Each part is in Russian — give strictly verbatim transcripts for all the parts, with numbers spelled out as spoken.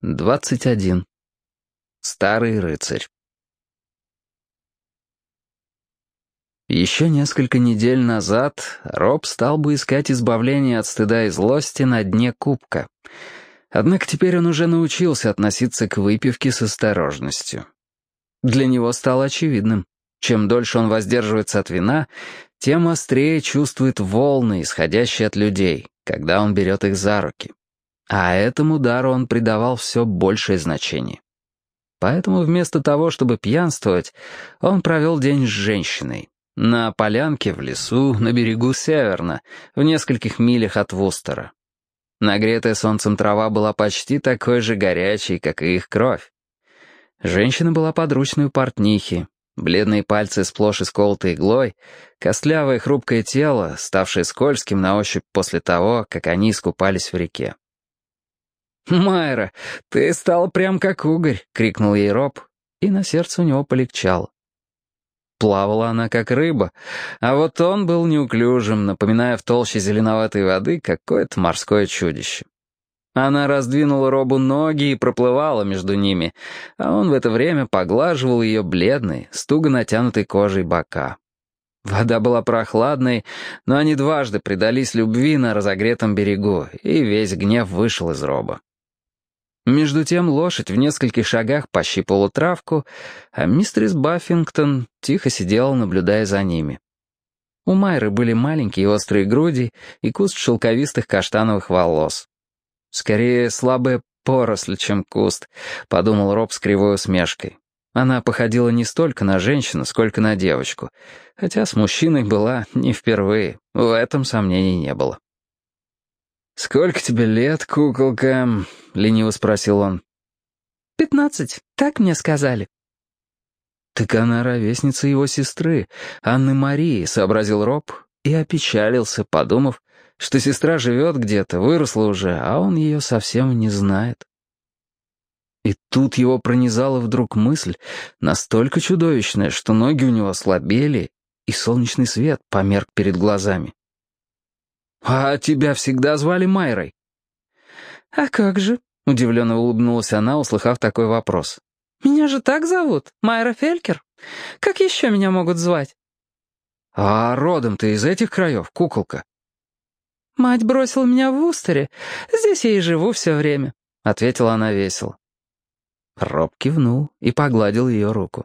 двадцать один. Старый рыцарь. Еще несколько недель назад Роб стал бы искать избавление от стыда и злости на дне кубка. Однако теперь он уже научился относиться к выпивке с осторожностью. Для него стало очевидным, чем дольше он воздерживается от вина, тем острее чувствует волны, исходящие от людей, когда он берет их за руки. А этому дару он придавал все большее значение. Поэтому вместо того, чтобы пьянствовать, он провел день с женщиной. На полянке в лесу, на берегу Северна, в нескольких милях от Вустера. Нагретая солнцем трава была почти такой же горячей, как и их кровь. Женщина была подручной у портнихи. Бледные пальцы сплошь исколоты иглой, костлявое хрупкое тело, ставшее скользким на ощупь после того, как они искупались в реке. «Майра, ты стала прям как угорь!» — крикнул ей Роб, и на сердце у него полегчало. Плавала она как рыба, а вот он был неуклюжим, напоминая в толще зеленоватой воды какое-то морское чудище. Она раздвинула Робу ноги и проплывала между ними, а он в это время поглаживал ее бледной, с туго натянутой кожей бока. Вода была прохладной, но они дважды предались любви на разогретом берегу, и весь гнев вышел из Роба. Между тем лошадь в нескольких шагах пощипала травку, а мистерис Баффингтон тихо сидела, наблюдая за ними. У Майры были маленькие острые груди и куст шелковистых каштановых волос. «Скорее слабая поросль, чем куст», — подумал Роб с кривой усмешкой. Она походила не столько на женщину, сколько на девочку, хотя с мужчиной была не впервые, в этом сомнений не было. «Сколько тебе лет, куколка?» — лениво спросил он. «Пятнадцать, так мне сказали». «Так она ровесница его сестры, Анны Марии», — сообразил Роб и опечалился, подумав, что сестра живет где-то, выросла уже, а он ее совсем не знает. И тут его пронизала вдруг мысль, настолько чудовищная, что ноги у него ослабели, и солнечный свет померк перед глазами. «А тебя всегда звали Майрой?» «А как же?» — удивленно улыбнулась она, услыхав такой вопрос. «Меня же так зовут, Майра Фелькер. Как еще меня могут звать?» «А родом ты из этих краев, куколка?» «Мать бросила меня в Вустере. Здесь я и живу все время», — ответила она весело. Роб кивнул и погладил ее руку.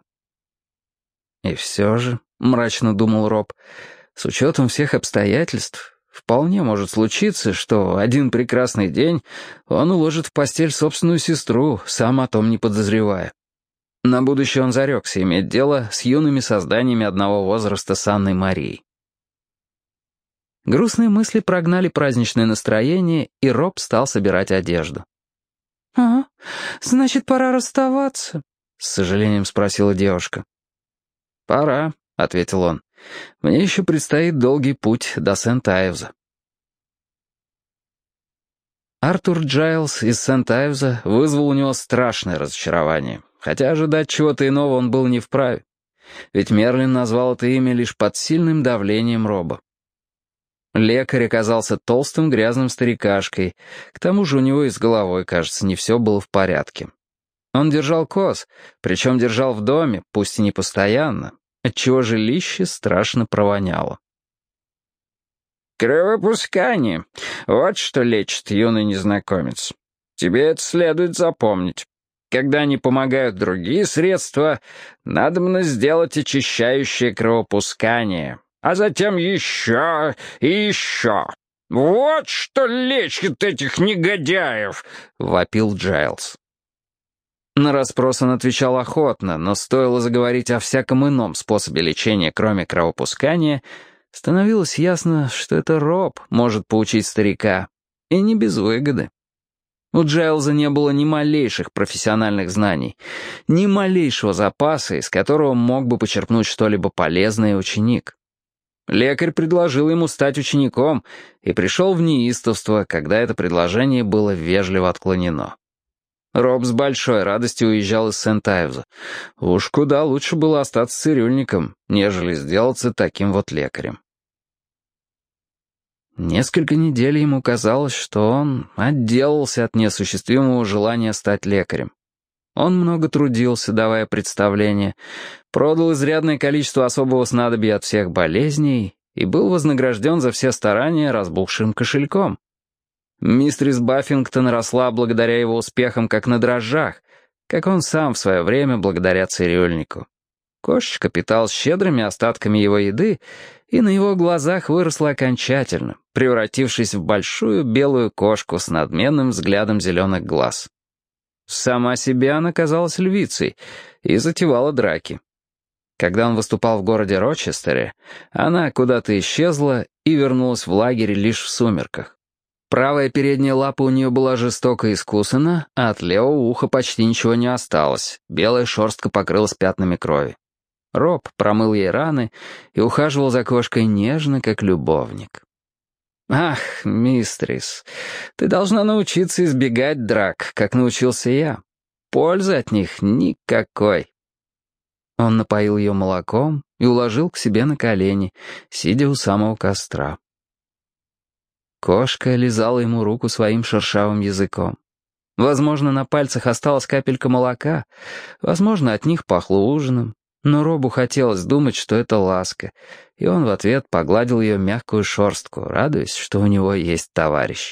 «И все же», — мрачно думал Роб, — «с учетом всех обстоятельств, вполне может случиться, что один прекрасный день он уложит в постель собственную сестру, сам о том не подозревая. На будущее он зарекся иметь дело с юными созданиями одного возраста с Анной Марией». Грустные мысли прогнали праздничное настроение, и Роб стал собирать одежду. «А, значит, пора расставаться?» — с сожалением спросила девушка. «Пора», — ответил он. «Мне еще предстоит долгий путь до Сент-Айвза». Артур Джайлс из Сент-Айвза вызвал у него страшное разочарование, хотя ожидать чего-то иного он был не вправе. Ведь Мерлин назвал это имя лишь под сильным давлением Роба. Лекарь оказался толстым грязным старикашкой, к тому же у него и с головой, кажется, не все было в порядке. Он держал коз, причем держал в доме, пусть и не постоянно, отчего жилище страшно провоняло. «Кровопускание. Вот что лечит юный незнакомец. Тебе это следует запомнить. Когда не помогают другие средства, надобно сделать очищающее кровопускание, а затем еще и еще. Вот что лечит этих негодяев!» — вопил Джайлс. На расспрос он отвечал охотно, но стоило заговорить о всяком ином способе лечения, кроме кровопускания, становилось ясно, что это Роб может поучить старика, и не без выгоды. У Джайлза не было ни малейших профессиональных знаний, ни малейшего запаса, из которого мог бы почерпнуть что-либо полезное ученик. Лекарь предложил ему стать учеником и пришел в неистовство, когда это предложение было вежливо отклонено. Роб с большой радостью уезжал из Сент-Айвза. Уж куда лучше было остаться цирюльником, нежели сделаться таким вот лекарем. Несколько недель ему казалось, что он отделался от неосуществимого желания стать лекарем. Он много трудился, давая представления, продал изрядное количество особого снадобья от всех болезней и был вознагражден за все старания разбухшим кошельком. Мистерис Баффингтон росла благодаря его успехам как на дрожжах, как он сам в свое время благодаря цирюльнику. Кошечка питалась щедрыми остатками его еды и на его глазах выросла окончательно, превратившись в большую белую кошку с надменным взглядом зеленых глаз. Сама себе она казалась львицей и затевала драки. Когда он выступал в городе Рочестере, она куда-то исчезла и вернулась в лагерь лишь в сумерках. Правая передняя лапа у нее была жестоко искусана, а от левого уха почти ничего не осталось, белая шерстка покрылась пятнами крови. Роб промыл ей раны и ухаживал за кошкой нежно, как любовник. «Ах, мистрис, ты должна научиться избегать драк, как научился я. Пользы от них никакой». Он напоил ее молоком и уложил к себе на колени, сидя у самого костра. Кошка лизала ему руку своим шершавым языком. Возможно, на пальцах осталась капелька молока, возможно, от них пахло ужином, но Робу хотелось думать, что это ласка, и он в ответ погладил ее мягкую шерстку, радуясь, что у него есть товарищ.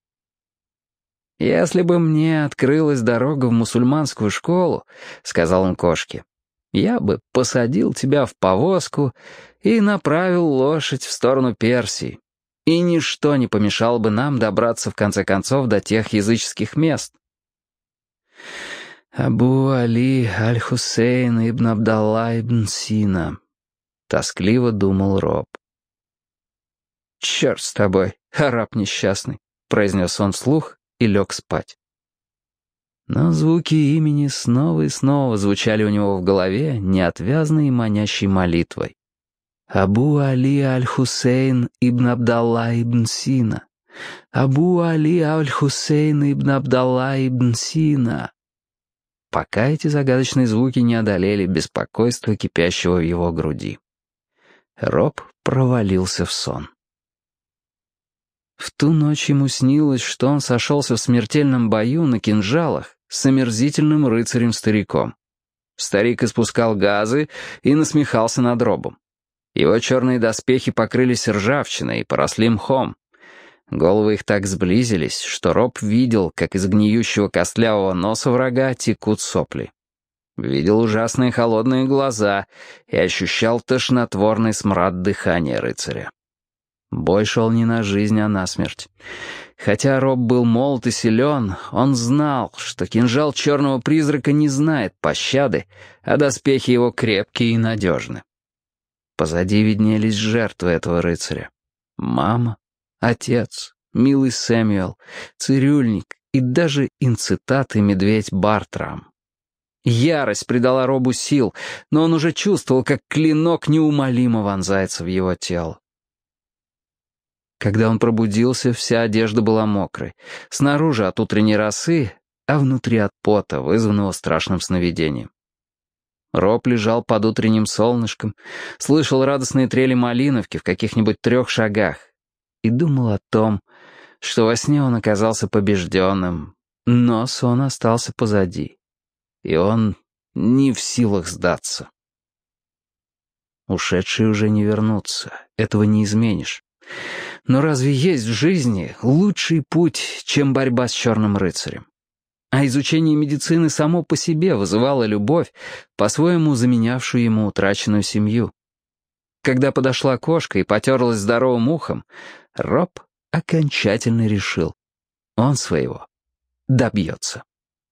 «Если бы мне открылась дорога в мусульманскую школу, — сказал он кошке, — я бы посадил тебя в повозку и направил лошадь в сторону Персии, и ничто не помешало бы нам добраться в конце концов до тех языческих мест». «Абу Али Аль-Хусейн ибн Абдалла ибн Сина», — тоскливо думал Роб. «Черт с тобой, араб несчастный», — произнес он вслух и лег спать. Но звуки имени снова и снова звучали у него в голове неотвязной и манящей молитвой. «Абу Али Аль-Хусейн ибн Абдалла ибн Сина, Абу Али Аль-Хусейн ибн Абдалла ибн Сина», пока эти загадочные звуки не одолели беспокойство, кипящего в его груди. Роб провалился в сон. В ту ночь ему снилось, что он сошелся в смертельном бою на кинжалах с омерзительным рыцарем-стариком. Старик испускал газы и насмехался над Робом. Его черные доспехи покрылись ржавчиной и поросли мхом. Головы их так сблизились, что Роб видел, как из гниющего костлявого носа врага текут сопли. Видел ужасные холодные глаза и ощущал тошнотворный смрад дыхания рыцаря. Бой шел не на жизнь, а на смерть. Хотя Роб был молод и силен, он знал, что кинжал черного призрака не знает пощады, а доспехи его крепкие и надежны. Позади виднелись жертвы этого рыцаря. Мама, отец, милый Сэмюэл, цирюльник и даже инцитат и медведь Бартрам. Ярость придала Робу сил, но он уже чувствовал, как клинок неумолимо вонзается в его тело. Когда он пробудился, вся одежда была мокрой, снаружи от утренней росы, а внутри от пота, вызванного страшным сновидением. Роб лежал под утренним солнышком, слышал радостные трели малиновки в каких-нибудь трех шагах и думал о том, что во сне он оказался побежденным, но сон остался позади, и он не в силах сдаться. Ушедшие уже не вернутся, этого не изменишь. Но разве есть в жизни лучший путь, чем борьба с черным рыцарем? А изучение медицины само по себе вызывало любовь, по-своему заменявшую ему утраченную семью. Когда подошла кошка и потерлась здоровым ухом, Роб окончательно решил: он своего добьется.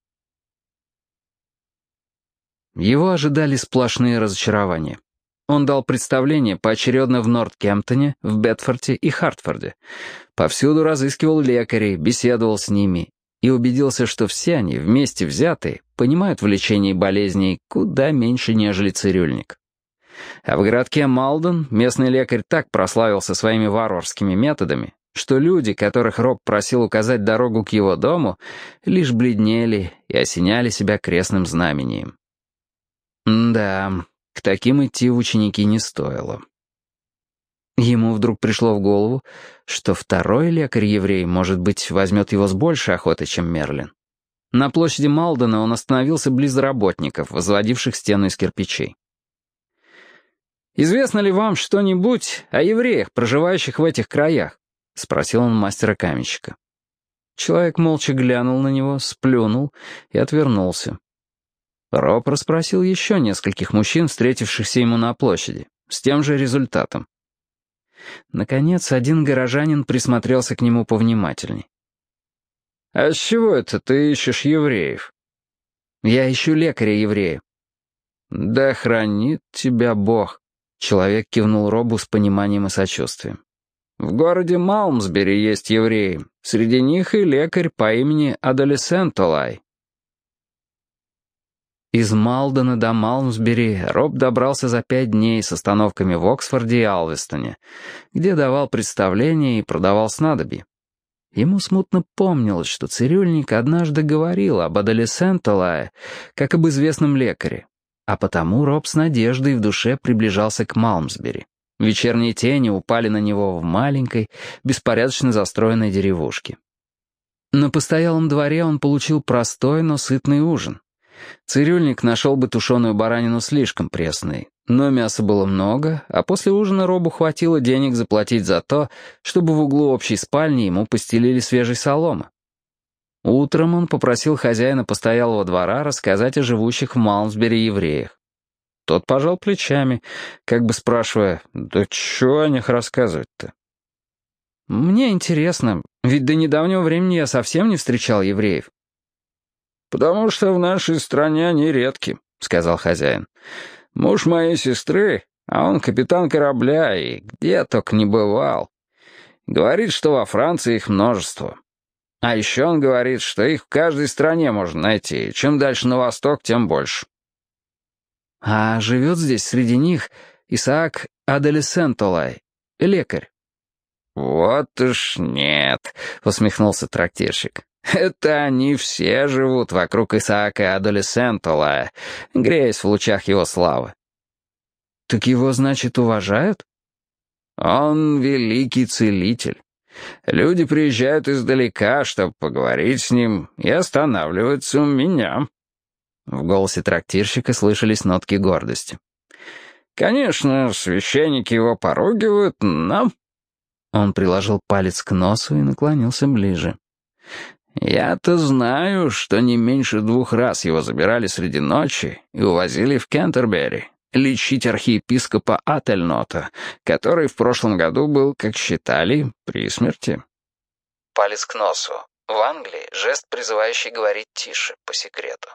Его ожидали сплошные разочарования. Он дал представления поочередно в Нортгемптоне, в Бетфорде и Хартфорде. Повсюду разыскивал лекарей, беседовал с ними и убедился, что все они, вместе взятые, понимают в лечении болезней куда меньше, нежели цирюльник. А в городке Малден местный лекарь так прославился своими варварскими методами, что люди, которых Роб просил указать дорогу к его дому, лишь бледнели и осеняли себя крестным знамением. Да, к таким идти в ученики не стоило. Ему вдруг пришло в голову, что второй лекарь-еврей, может быть, возьмет его с большей охотой, чем Мерлин. На площади Малдена он остановился близ работников, возводивших стену из кирпичей. «Известно ли вам что-нибудь о евреях, проживающих в этих краях?» — спросил он мастера-каменщика. Человек молча глянул на него, сплюнул и отвернулся. Роб расспросил еще нескольких мужчин, встретившихся ему на площади, с тем же результатом. Наконец, один горожанин присмотрелся к нему повнимательней. «А с чего это ты ищешь евреев?» «Я ищу лекаря-еврея». «Да хранит тебя Бог», — человек кивнул Робу с пониманием и сочувствием. «В городе Малмсбери есть евреи. Среди них и лекарь по имени Адолесентолай». Из Малдена до Малмсбери Роб добрался за пять дней с остановками в Оксфорде и Алвестоне, где давал представления и продавал снадобья. Ему смутно помнилось, что цирюльник однажды говорил об Адолесентолае, как об известном лекаре, а потому Роб с надеждой в душе приближался к Малмсбери. Вечерние тени упали на него в маленькой, беспорядочно застроенной деревушке. На постоялом дворе он получил простой, но сытный ужин. Цирюльник нашел бы тушеную баранину слишком пресной, но мяса было много, а после ужина Робу хватило денег заплатить за то, чтобы в углу общей спальни ему постелили свежей соломы. Утром он попросил хозяина постоялого двора рассказать о живущих в Малмсбери евреях. Тот пожал плечами, как бы спрашивая, «Да чё о них рассказывать-то?» «Мне интересно, ведь до недавнего времени я совсем не встречал евреев». «Потому что в нашей стране они редки», — сказал хозяин. «Муж моей сестры, а он капитан корабля и где только не бывал. Говорит, что во Франции их множество. А еще он говорит, что их в каждой стране можно найти, и чем дальше на восток, тем больше». «А живет здесь среди них Исаак Адолесентолай, лекарь?» «Вот уж нет», — усмехнулся трактирщик. «Это они все живут вокруг Исаака Адолесентолая, греясь в лучах его славы». «Так его, значит, уважают?» «Он великий целитель. Люди приезжают издалека, чтобы поговорить с ним, и останавливаются у меня». В голосе трактирщика слышались нотки гордости. «Конечно, священники его поругивают, но...» Он приложил палец к носу и наклонился ближе. «Я-то знаю, что не меньше двух раз его забирали среди ночи и увозили в Кентербери лечить архиепископа Ательнота, который в прошлом году был, как считали, при смерти». Палец к носу. В Англии жест, призывающий говорить тише, по секрету.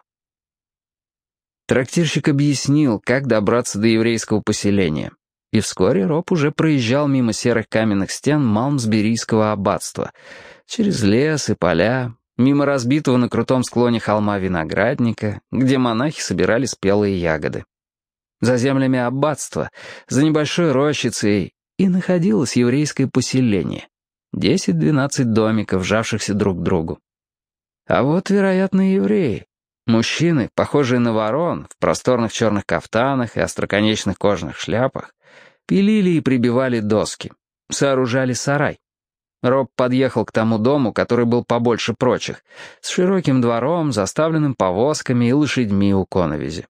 Трактирщик объяснил, как добраться до еврейского поселения. И вскоре Роб уже проезжал мимо серых каменных стен Малмсберийского аббатства, через лес и поля, мимо разбитого на крутом склоне холма виноградника, где монахи собирали спелые ягоды. За землями аббатства, за небольшой рощицей, и находилось еврейское поселение. Десять-двенадцать домиков, вжавшихся друг к другу. А вот, вероятно, евреи. Мужчины, похожие на ворон, в просторных черных кафтанах и остроконечных кожаных шляпах, пилили и прибивали доски, сооружали сарай. Роб подъехал к тому дому, который был побольше прочих, с широким двором, заставленным повозками и лошадьми у коновизи.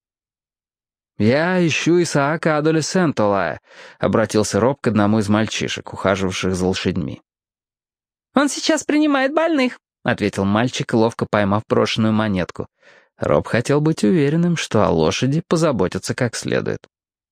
«Я ищу Исаака Адолесентолая», — обратился Роб к одному из мальчишек, ухаживавших за лошадьми. «Он сейчас принимает больных», — ответил мальчик, ловко поймав брошенную монетку. Роб хотел быть уверенным, что о лошади позаботятся как следует.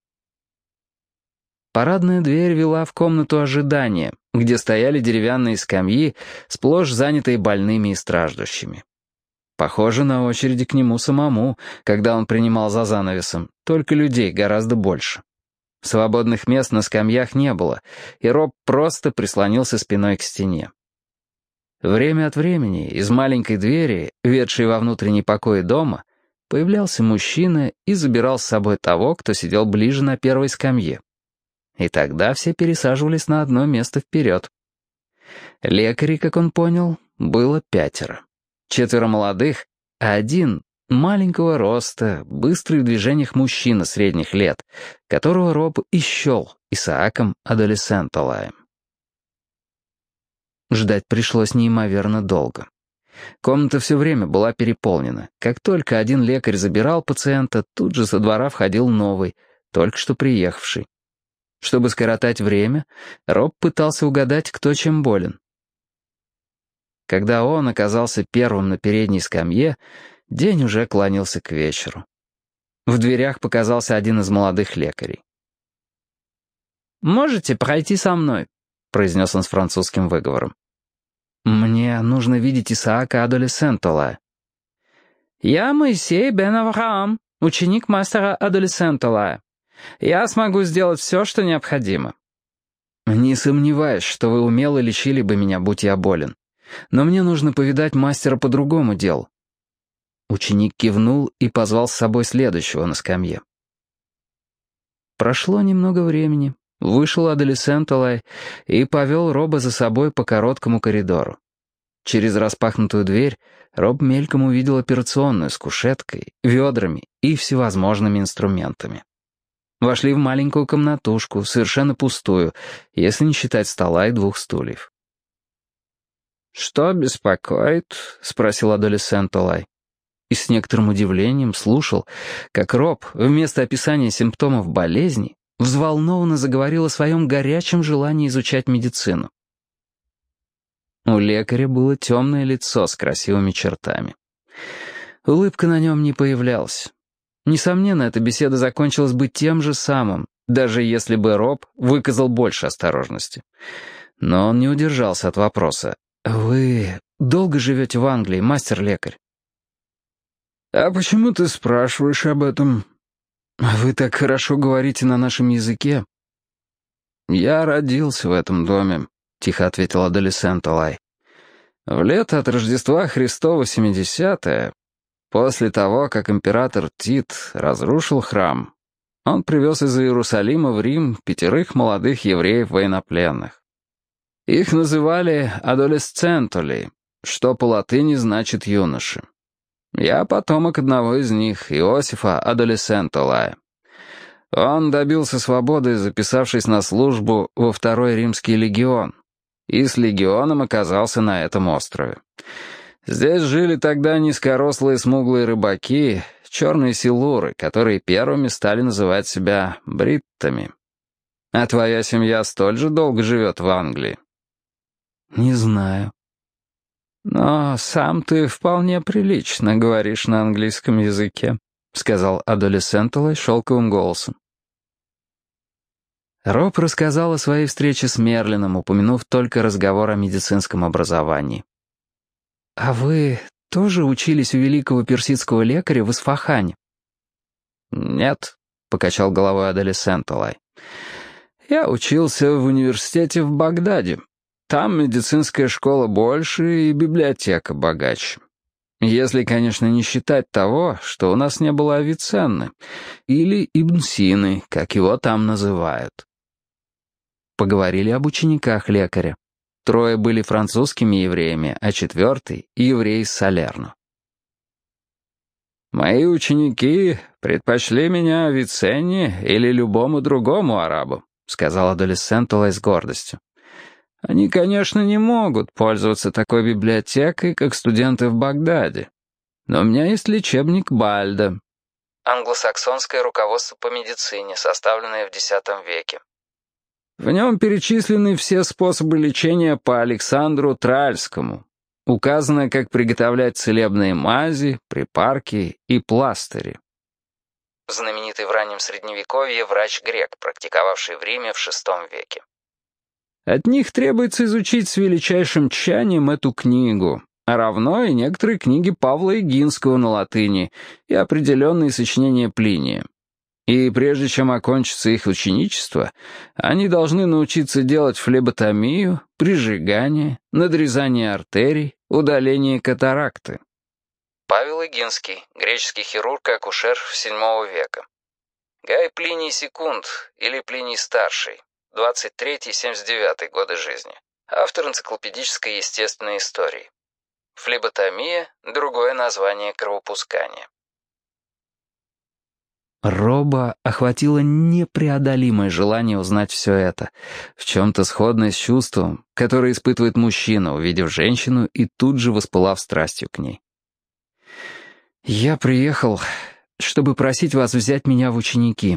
Парадная дверь вела в комнату ожидания, где стояли деревянные скамьи, сплошь занятые больными и страждущими. Похоже на очереди к нему самому, когда он принимал за занавесом, только людей гораздо больше. Свободных мест на скамьях не было, и Роб просто прислонился спиной к стене. Время от времени из маленькой двери, ведшей во внутренний покой дома, появлялся мужчина и забирал с собой того, кто сидел ближе на первой скамье. И тогда все пересаживались на одно место вперед. Лекарей, как он понял, было пятеро. Четверо молодых, а один, маленького роста, быстрый в движениях мужчина средних лет, которого Роб и счел Исааком Адолесентолаем. Ждать пришлось неимоверно долго. Комната все время была переполнена. Как только один лекарь забирал пациента, тут же со двора входил новый, только что приехавший. Чтобы скоротать время, Роб пытался угадать, кто чем болен. Когда он оказался первым на передней скамье, день уже клонился к вечеру. В дверях показался один из молодых лекарей. «Можете пройти со мной?» — произнес он с французским выговором. «Мне нужно видеть Исаака Адолесентолая». «Я Моисей бен Авраам, ученик мастера Адолесентолая. Я смогу сделать все, что необходимо». «Не сомневаюсь, что вы умело лечили бы меня, будь я болен. Но мне нужно повидать мастера по другому делу». Ученик кивнул и позвал с собой следующего на скамье. Прошло немного времени. Вышел Адолесентолай и повел Роба за собой по короткому коридору. Через распахнутую дверь Роб мельком увидел операционную с кушеткой, ведрами и всевозможными инструментами. Вошли в маленькую комнатушку, совершенно пустую, если не считать стола и двух стульев. «Что беспокоит?» — спросил Адолесентолай. И с некоторым удивлением слушал, как Роб, вместо описания симптомов болезни, взволнованно заговорил о своем горячем желании изучать медицину. У лекаря было темное лицо с красивыми чертами. Улыбка на нем не появлялась. Несомненно, эта беседа закончилась бы тем же самым, даже если бы Роб выказал больше осторожности. Но он не удержался от вопроса. «Вы долго живете в Англии, мастер-лекарь?» «А почему ты спрашиваешь об этом? Вы так хорошо говорите на нашем языке». «Я родился в этом доме», — тихо ответил Адолесентолай. «В лето от Рождества Христова семидесятое, после того, как император Тит разрушил храм, он привез из Иерусалима в Рим пятерых молодых евреев-военнопленных. Их называли адолесцентоли, что по латыни значит «юноши». Я потомок одного из них, Иосифа Адолесентолая. Он добился свободы, записавшись на службу во Второй Римский легион, и с легионом оказался на этом острове. Здесь жили тогда низкорослые смуглые рыбаки, черные силуры, которые первыми стали называть себя бриттами. А твоя семья столь же долго живет в Англии? «Не знаю». «Но сам ты вполне прилично говоришь на английском языке», — сказал Адолесентолай шелковым голосом. Роб рассказал о своей встрече с Мерлином, упомянув только разговор о медицинском образовании. «А вы тоже учились у великого персидского лекаря в Исфахане?» «Нет», — покачал головой Адолесентолай. «Я учился в университете в Багдаде. Там медицинская школа больше и библиотека богаче. Если, конечно, не считать того, что у нас не было Авиценны, или Ибн Сины, как его там называют». Поговорили об учениках лекаря. Трое были французскими евреями, а четвертый — еврей из Салерно. «Мои ученики предпочли меня Авиценне или любому другому арабу», — сказал Адолесентолай с гордостью. «Они, конечно, не могут пользоваться такой библиотекой, как студенты в Багдаде. Но у меня есть лечебник Бальда». Англосаксонское руководство по медицине, составленное в десятом веке. В нем перечислены все способы лечения по Александру Тральскому. Указано, как приготовлять целебные мази, припарки и пластыри. Знаменитый в раннем Средневековье врач-грек, практиковавший в Риме в шестом веке. От них требуется изучить с величайшим тщанием эту книгу, а равно и некоторые книги Павла Игинского на латыни и определенные сочинения Плиния. И прежде чем окончится их ученичество, они должны научиться делать флеботомию, прижигание, надрезание артерий, удаление катаракты. Павел Игинский, греческий хирург и акушер седьмого века. Гай Плиний Секунд или Плиний Старший, двадцать третий — семьдесят девятый годы жизни. Автор энциклопедической естественной истории. Флеботомия — другое название кровопускания. Роба охватило непреодолимое желание узнать все это, в чем-то сходное с чувством, которое испытывает мужчина, увидев женщину и тут же воспылав страстью к ней. «Я приехал, чтобы просить вас взять меня в ученики».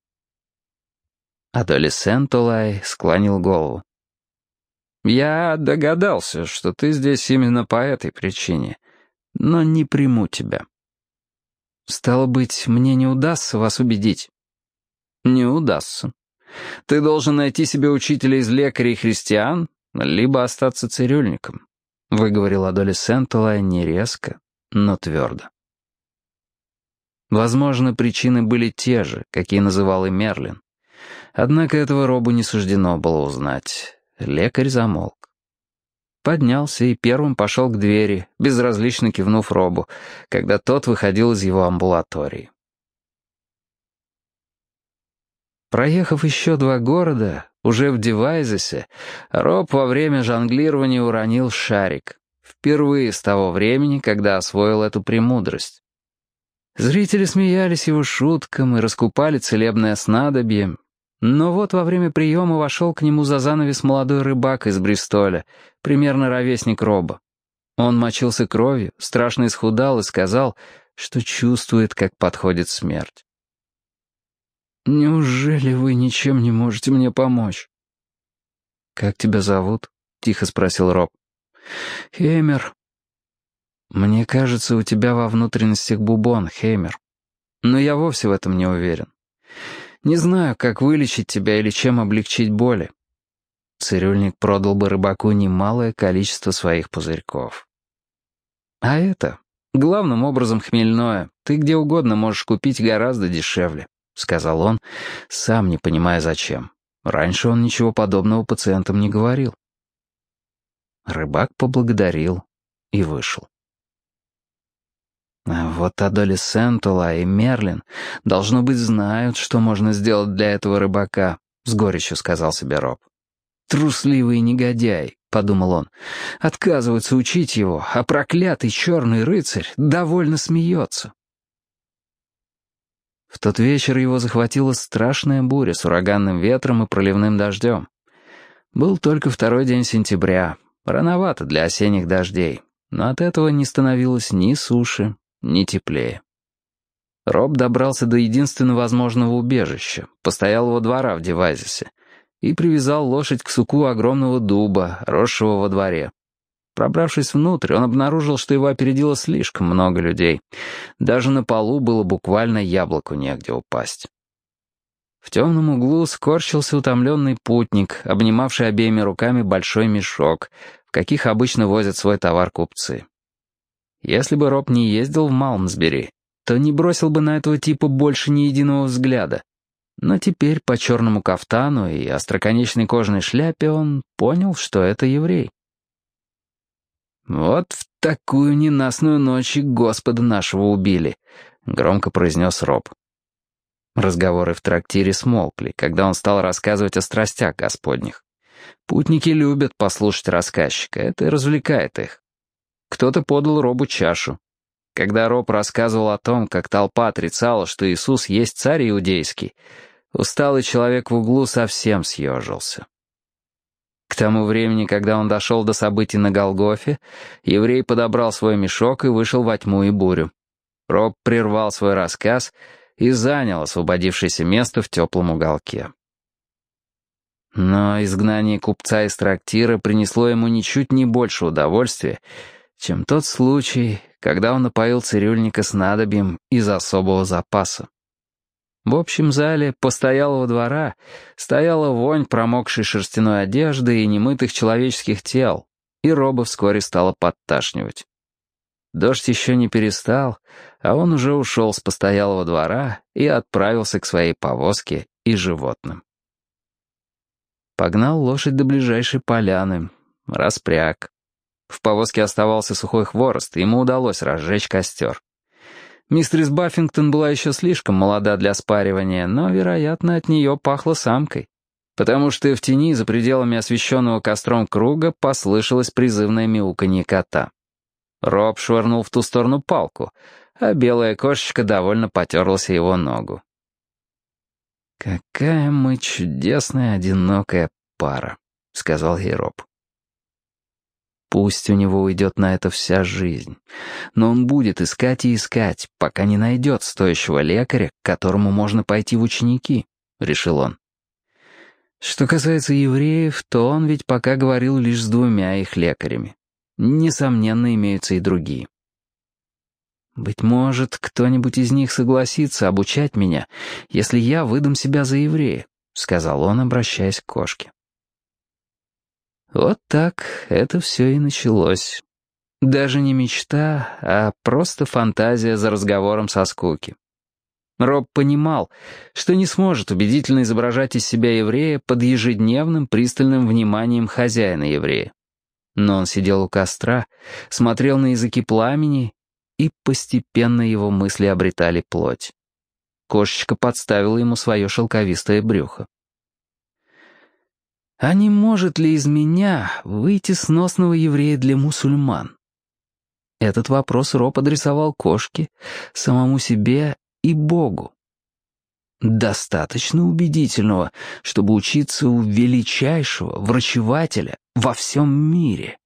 Адолесцент Олай склонил голову. «Я догадался, что ты здесь именно по этой причине, но не приму тебя». «Стало быть, мне не удастся вас убедить?» «Не удастся. Ты должен найти себе учителя из лекарей и христиан, либо остаться цирюльником», — выговорил Адолесцент Олай не резко, но твердо. Возможно, причины были те же, какие называл и Мерлин. Однако этого Робу не суждено было узнать. Лекарь замолк. Поднялся и первым пошел к двери, безразлично кивнув Робу, когда тот выходил из его амбулатории. Проехав еще два города, уже в Девайзесе, Роб во время жонглирования уронил шарик. Впервые с того времени, когда освоил эту премудрость. Зрители смеялись его шуткам и раскупали целебное снадобье. Но вот во время приема вошел к нему за занавес молодой рыбак из Бристоля, примерно ровесник Роба. Он мочился кровью, страшно исхудал и сказал, что чувствует, как подходит смерть. «Неужели вы ничем не можете мне помочь?» «Как тебя зовут?» — тихо спросил Роб. «Хеймер». «Мне кажется, у тебя во внутренностях бубон, Хеймер. Но я вовсе в этом не уверен. Не знаю, как вылечить тебя или чем облегчить боли». Цирюльник продал бы рыбаку немалое количество своих пузырьков. «А это, главным образом хмельное, ты где угодно можешь купить гораздо дешевле», — сказал он, сам не понимая зачем. Раньше он ничего подобного пациентам не говорил. Рыбак поблагодарил и вышел. А вот Адолесцент Олай и Мерлин, должно быть, знают, что можно сделать для этого рыбака, — с горечью сказал себе Роб. «Трусливый негодяй», — подумал он, — «отказывается учить его, а проклятый черный рыцарь довольно смеется». В тот вечер его захватила страшная буря с ураганным ветром и проливным дождем. Был только второй день сентября, рановато для осенних дождей, но от этого не становилось ни суше, ни теплее. Роб добрался до единственно возможного убежища, постоялого двора в Девайзесе, и привязал лошадь к суку огромного дуба, росшего во дворе. Пробравшись внутрь, он обнаружил, что его опередило слишком много людей. Даже на полу было буквально яблоку негде упасть. В темном углу скорчился утомленный путник, обнимавший обеими руками большой мешок, в каких обычно возят свой товар купцы. Если бы Роб не ездил в Малмсбери, то не бросил бы на этого типа больше ни единого взгляда. Но теперь по черному кафтану и остроконечной кожаной шляпе он понял, что это еврей. «Вот в такую ненастную ночь и Господа нашего убили», — громко произнес Роб. Разговоры в трактире смолкли, когда он стал рассказывать о страстях господних. Путники любят послушать рассказчика, это и развлекает их. Кто-то подал Робу чашу. Когда Роб рассказывал о том, как толпа отрицала, что Иисус есть царь иудейский, усталый человек в углу совсем съежился. К тому времени, когда он дошел до событий на Голгофе, еврей подобрал свой мешок и вышел во тьму и бурю. Роб прервал свой рассказ и занял освободившееся место в теплом уголке. Но изгнание купца из трактира принесло ему ничуть не больше удовольствия, чем тот случай, когда он напоил цирюльника снадобьем из особого запаса. В общем зале постоялого двора стояла вонь промокшей шерстяной одежды и немытых человеческих тел, и Роба вскоре стало подташнивать. Дождь еще не перестал, а он уже ушел с постоялого двора и отправился к своей повозке и животным. Погнал лошадь до ближайшей поляны, распряг. В повозке оставался сухой хворост, и ему удалось разжечь костер. Мистерис Баффингтон была еще слишком молода для спаривания, но, вероятно, от нее пахло самкой, потому что в тени за пределами освещенного костром круга послышалось призывное мяуканье кота. Роб швырнул в ту сторону палку, а белая кошечка довольно потерлась о его ногу. «Какая мы чудесная одинокая пара», — сказал ей Роб. Пусть у него уйдет на это вся жизнь, но он будет искать и искать, пока не найдет стоящего лекаря, к которому можно пойти в ученики, — решил он. Что касается евреев, то он ведь пока говорил лишь с двумя их лекарями. Несомненно, имеются и другие. «Быть может, кто-нибудь из них согласится обучать меня, если я выдам себя за еврея», — сказал он, обращаясь к кошке. Вот так это все и началось. Даже не мечта, а просто фантазия за разговором со скуки. Роб понимал, что не сможет убедительно изображать из себя еврея под ежедневным пристальным вниманием хозяина еврея. Но он сидел у костра, смотрел на языки пламени, и постепенно его мысли обретали плоть. Кошечка подставила ему свое шелковистое брюхо. А не может ли из меня выйти сносного еврея для мусульман? Этот вопрос Роб адресовал кошке, самому себе и Богу. Достаточно убедительного, чтобы учиться у величайшего врачевателя во всем мире.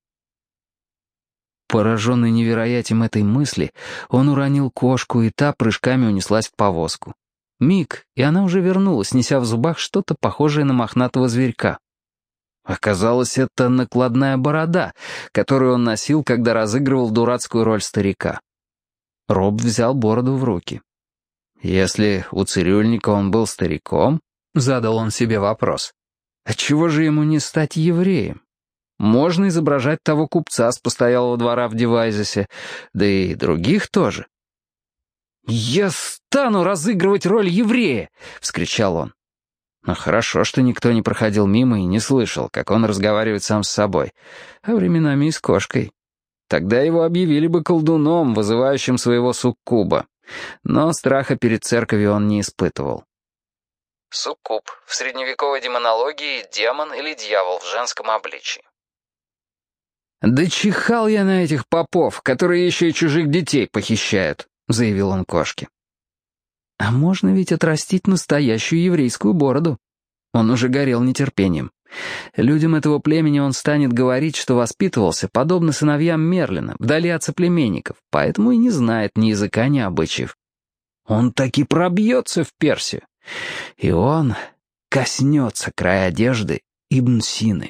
Пораженный невероятием этой мысли, он уронил кошку, и та прыжками унеслась в повозку. Миг, и она уже вернулась, неся в зубах что-то похожее на мохнатого зверька. Оказалось, это накладная борода, которую он носил, когда разыгрывал дурацкую роль старика. Роб взял бороду в руки. Если у цирюльника он был стариком, задал он себе вопрос, отчего же ему не стать евреем? Можно изображать того купца с постоялого двора в Девайзесе, да и других тоже. «Я стану разыгрывать роль еврея!» — вскричал он. Но хорошо, что никто не проходил мимо и не слышал, как он разговаривает сам с собой, а временами и с кошкой. Тогда его объявили бы колдуном, вызывающим своего суккуба. Но страха перед церковью он не испытывал. Суккуб — в средневековой демонологии демон или дьявол в женском обличии. «Да чихал я на этих попов, которые еще и чужих детей похищают», — заявил он кошке. А можно ведь отрастить настоящую еврейскую бороду. Он уже горел нетерпением. Людям этого племени он станет говорить, что воспитывался подобно сыновьям Мерлина, вдали от соплеменников, поэтому и не знает ни языка, ни обычаев. Он таки пробьется в Персию, и он коснется края одежды Ибн Сины.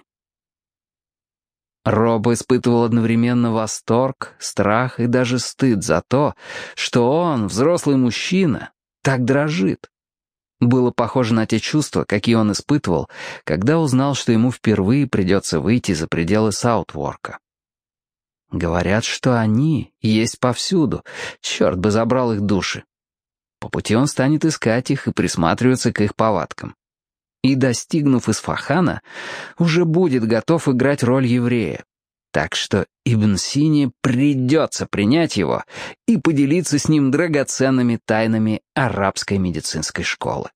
Роб испытывал одновременно восторг, страх и даже стыд за то, что он, взрослый мужчина, так дрожит. Было похоже на те чувства, какие он испытывал, когда узнал, что ему впервые придется выйти за пределы Саутворка. Говорят, что они есть повсюду, черт бы забрал их души. По пути он станет искать их и присматриваться к их повадкам. И, достигнув Исфахана, уже будет готов играть роль еврея. Так что Ибн Сине придется принять его и поделиться с ним драгоценными тайнами арабской медицинской школы.